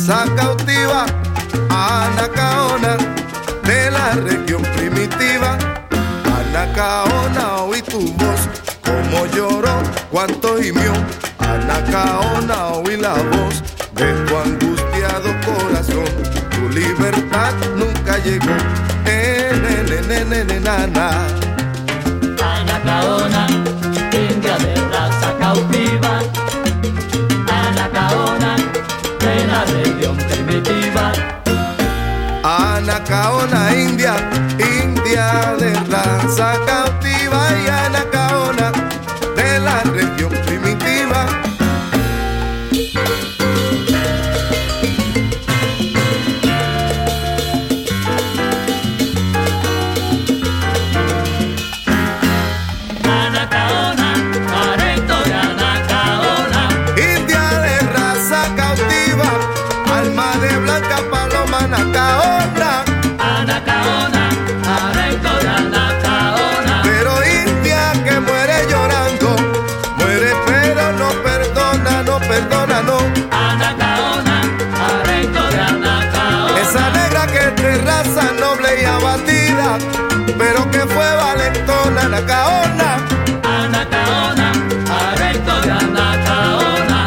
raza cautiva, Anacaona, de la región primitiva. Anacaona, oí tu voz, como lloró, cuánto gimió. Anacaona, oí la voz de tu angustiado corazón. Tu libertad nunca llegó, nana. Anacaona, india de raza cautiva. Anacaona, de la región primitiva. Anacaona, india de raza cautiva. Y Anacaona, de la región primitiva. Pero que fue valentona, Anacaona. Anacaona, arresto de Anacaona.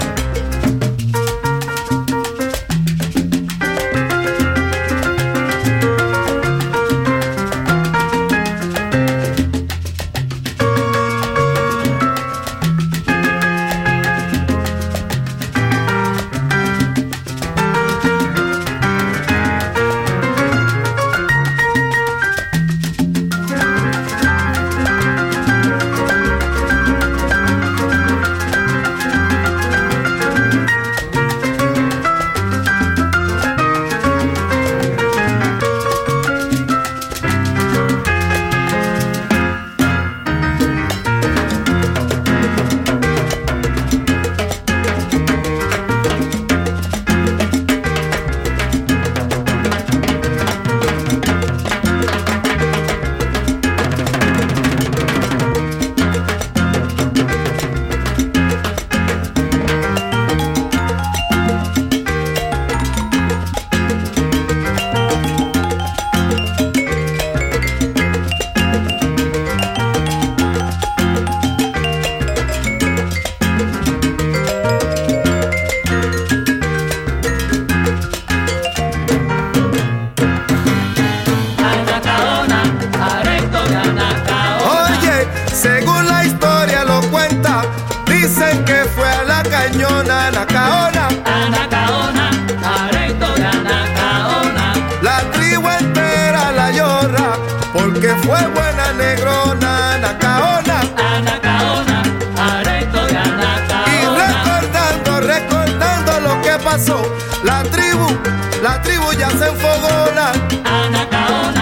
Dicen que fue a la cañona, Anacaona. Anacaona, arresto de Anacaona. La tribu entera la llora, porque fue buena negrona, Anacaona. Anacaona, arresto de Anacaona. Y recordando lo que pasó, la tribu ya se enfogona. Anacaona.